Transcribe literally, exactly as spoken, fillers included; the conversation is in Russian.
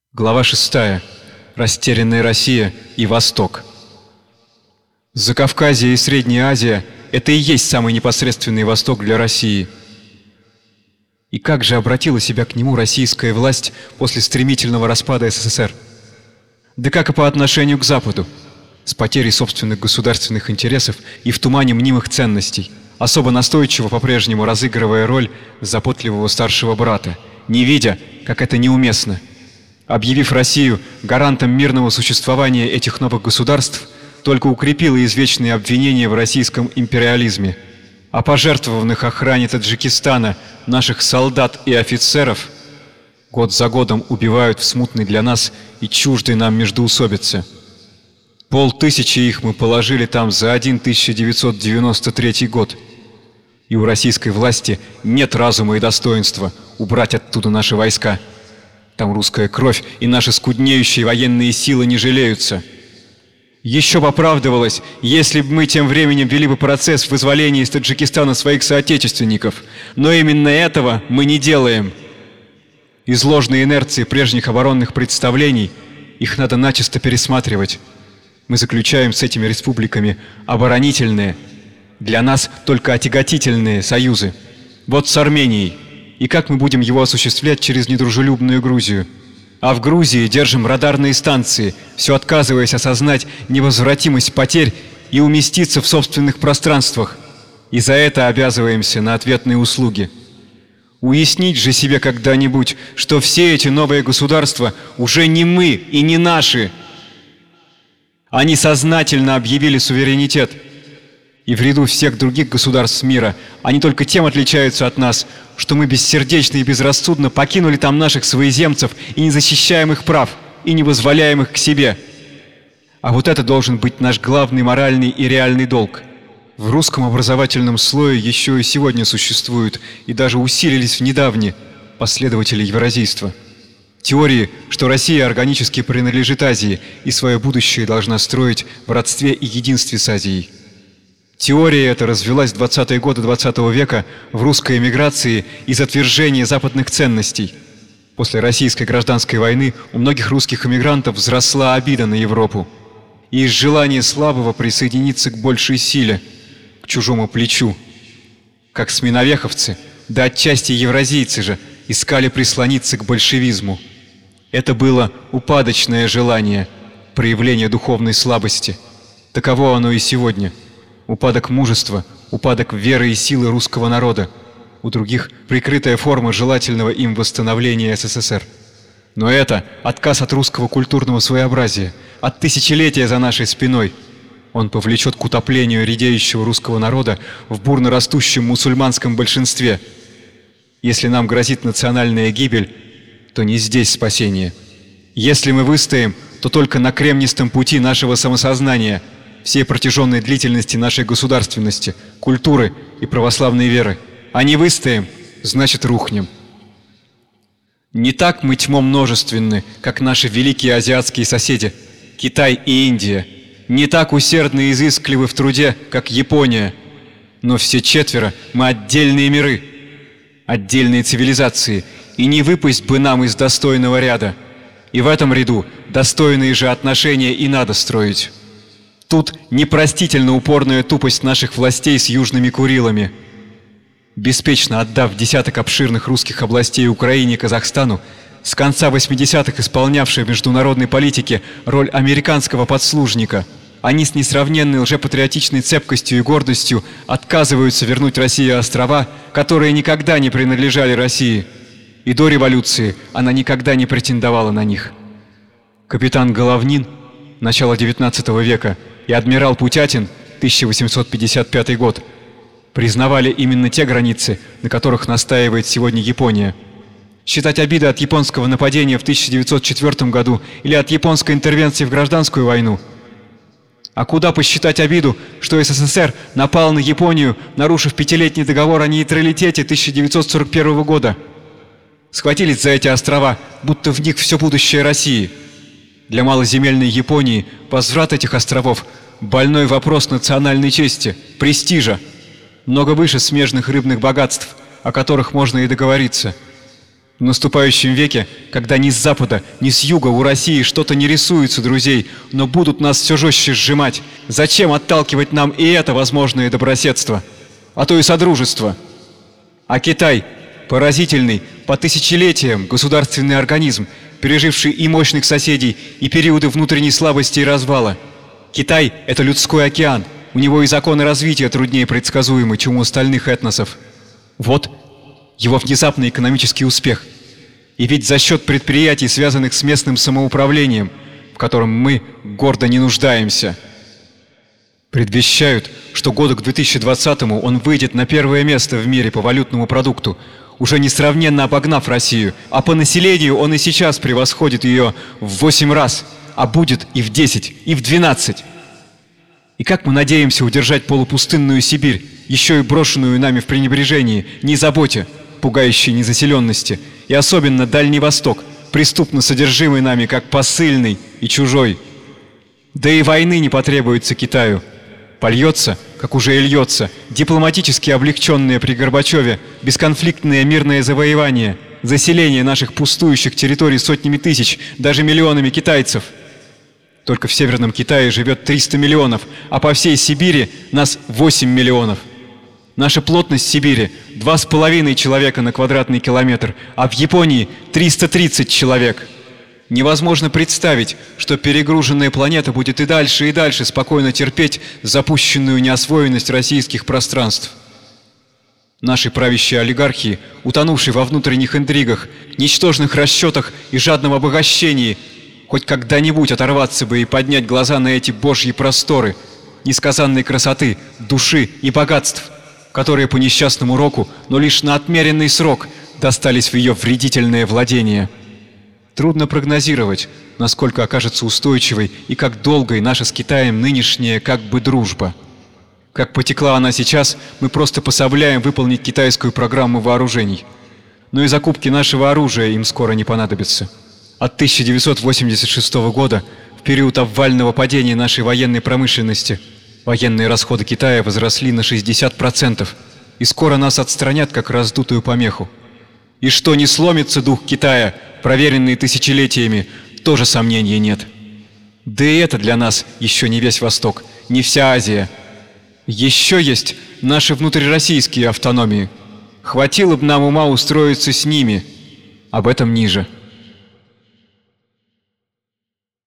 Глава шестая. Растерянная Россия и Восток. Закавказье и Средняя Азия – это и есть самый непосредственный Восток для России. И как же обратила себя к нему российская власть после стремительного распада СССР? Да как и по отношению к Западу, с потерей собственных государственных интересов и в тумане мнимых ценностей, особо настойчиво по-прежнему разыгрывая роль заботливого старшего брата, не видя, как это неуместно. Объявив Россию гарантом мирного существования этих новых государств, только укрепила извечные обвинения в российском империализме. А пожертвованных охране Таджикистана наших солдат и офицеров год за годом убивают в смутной для нас и чуждой нам междоусобице. Полтысячи их мы положили там за один тысяча девятьсот девяносто третий год. И у российской власти нет разума и достоинства убрать оттуда наши войска. Там русская кровь и наши скуднеющие военные силы не жалеются. Еще бы оправдывалось, если бы мы тем временем вели бы процесс вызволения из Таджикистана своих соотечественников. Но именно этого мы не делаем. Из ложной инерции прежних оборонных представлений их надо начисто пересматривать. Мы заключаем с этими республиками оборонительные, для нас только отяготительные союзы. Вот с Арменией. И как мы будем его осуществлять через недружелюбную Грузию? А в Грузии держим радарные станции, все отказываясь осознать невозвратимость потерь и уместиться в собственных пространствах. И за это обязываемся на ответные услуги. Уяснить же себе когда-нибудь, что все эти новые государства уже не мы и не наши. Они сознательно объявили суверенитет. И в ряду всех других государств мира они только тем отличаются от нас, что мы бессердечно и безрассудно покинули там наших своеземцев и не защищаем их прав, и не вызволяем их к себе. А вот это должен быть наш главный моральный и реальный долг. В русском образовательном слое еще и сегодня существуют, и даже усилились в недавние, последователи евразийства. Теории, что Россия органически принадлежит Азии и свое будущее должна строить в родстве и единстве с Азией. Теория эта развилась в двадцатые годы двадцатого века в русской эмиграции и затвержении западных ценностей. После российской гражданской войны у многих русских эмигрантов взросла обида на Европу. И из желания слабого присоединиться к большей силе, к чужому плечу. Как сменовеховцы, да отчасти евразийцы же, искали прислониться к большевизму. Это было упадочное желание, проявление духовной слабости. Таково оно и сегодня. Упадок мужества, упадок веры и силы русского народа. У других прикрытая форма желательного им восстановления СССР. Но это отказ от русского культурного своеобразия, от тысячелетия за нашей спиной. Он повлечет к утоплению редеющего русского народа в бурно растущем мусульманском большинстве. Если нам грозит национальная гибель, то не здесь спасение. Если мы выстоим, то только на кремнистом пути нашего самосознания, всей протяженной длительности нашей государственности, культуры и православной веры. А не выстоим, значит рухнем. Не так мы тьмом множественны, как наши великие азиатские соседи, Китай и Индия. Не так усердны и изыскливы в труде, как Япония. Но все четверо мы отдельные миры, отдельные цивилизации, и не выпасть бы нам из достойного ряда. И в этом ряду достойные же отношения и надо строить. Тут непростительно упорная тупость наших властей с южными Курилами. Беспечно отдав десяток обширных русских областей Украине и Казахстану, с конца восьмидесятых исполнявшие в международной политике роль американского подслужника, они с несравненной лжепатриотичной цепкостью и гордостью отказываются вернуть России острова, которые никогда не принадлежали России. И до революции она никогда не претендовала на них. Капитан Головнин, начало девятнадцатого века, и адмирал Путятин, тысяча восемьсот пятьдесят пятый год, признавали именно те границы, на которых настаивает сегодня Япония. Считать обиды от японского нападения в тысяча девятьсот четвёртом году или от японской интервенции в гражданскую войну? А куда посчитать обиду, что СССР напал на Японию, нарушив пятилетний договор о нейтралитете тысяча девятьсот сорок первого года? Схватились за эти острова, будто в них все будущее России. Для малоземельной Японии возврат этих островов – больной вопрос национальной чести, престижа, много выше смежных рыбных богатств, о которых можно и договориться. В наступающем веке, когда ни с запада, ни с юга у России что-то не рисуется, друзей, но будут нас все жестче сжимать, зачем отталкивать нам и это возможное добрососедство, а то и содружество? А Китай, поразительный, по тысячелетиям государственный организм, переживший и мощных соседей, и периоды внутренней слабости и развала. Китай – это людской океан, у него и законы развития труднее предсказуемы, чем у остальных этносов. Вот его внезапный экономический успех. И ведь за счет предприятий, связанных с местным самоуправлением, в котором мы гордо не нуждаемся. Предвещают, что году к две тысячи двадцатому он выйдет на первое место в мире по валютному продукту, уже несравненно обогнав Россию, а по населению он и сейчас превосходит ее в восемь раз, а будет и в десять, и в двенадцать. И как мы надеемся удержать полупустынную Сибирь, еще и брошенную нами в пренебрежении, незаботе, пугающей незаселенности, и особенно Дальний Восток, преступно содержимый нами как посыльный и чужой. Да и войны не потребуется Китаю. Польется, как уже и льется, дипломатически облегченное при Горбачеве бесконфликтное мирное завоевание, заселение наших пустующих территорий сотнями тысяч, даже миллионами китайцев. Только в Северном Китае живет триста миллионов, а по всей Сибири нас восемь миллионов. Наша плотность Сибири – два с половиной человека на квадратный километр, а в Японии – триста тридцать человек. Невозможно представить, что перегруженная планета будет и дальше, и дальше спокойно терпеть запущенную неосвоенность российских пространств. Наши правящие олигархии, утонувшие во внутренних интригах, ничтожных расчетах и жадном обогащении, хоть когда-нибудь оторваться бы и поднять глаза на эти божьи просторы, несказанной красоты, души и богатств, которые по несчастному року, но лишь на отмеренный срок, достались в ее вредительное владение. Трудно прогнозировать, насколько окажется устойчивой и как долгой наша с Китаем нынешняя как бы дружба. Как потекла она сейчас, мы просто пособляем выполнить китайскую программу вооружений. Но и закупки нашего оружия им скоро не понадобятся. От тысяча девятьсот восемьдесят шестого года, в период обвального падения нашей военной промышленности, военные расходы Китая возросли на шестьдесят процентов, и скоро нас отстранят как раздутую помеху. И что не сломится дух Китая, проверенный тысячелетиями, тоже сомнений нет. Да и это для нас еще не весь Восток, не вся Азия. Еще есть наши внутрироссийские автономии. Хватило бы нам ума устроиться с ними. Об этом ниже.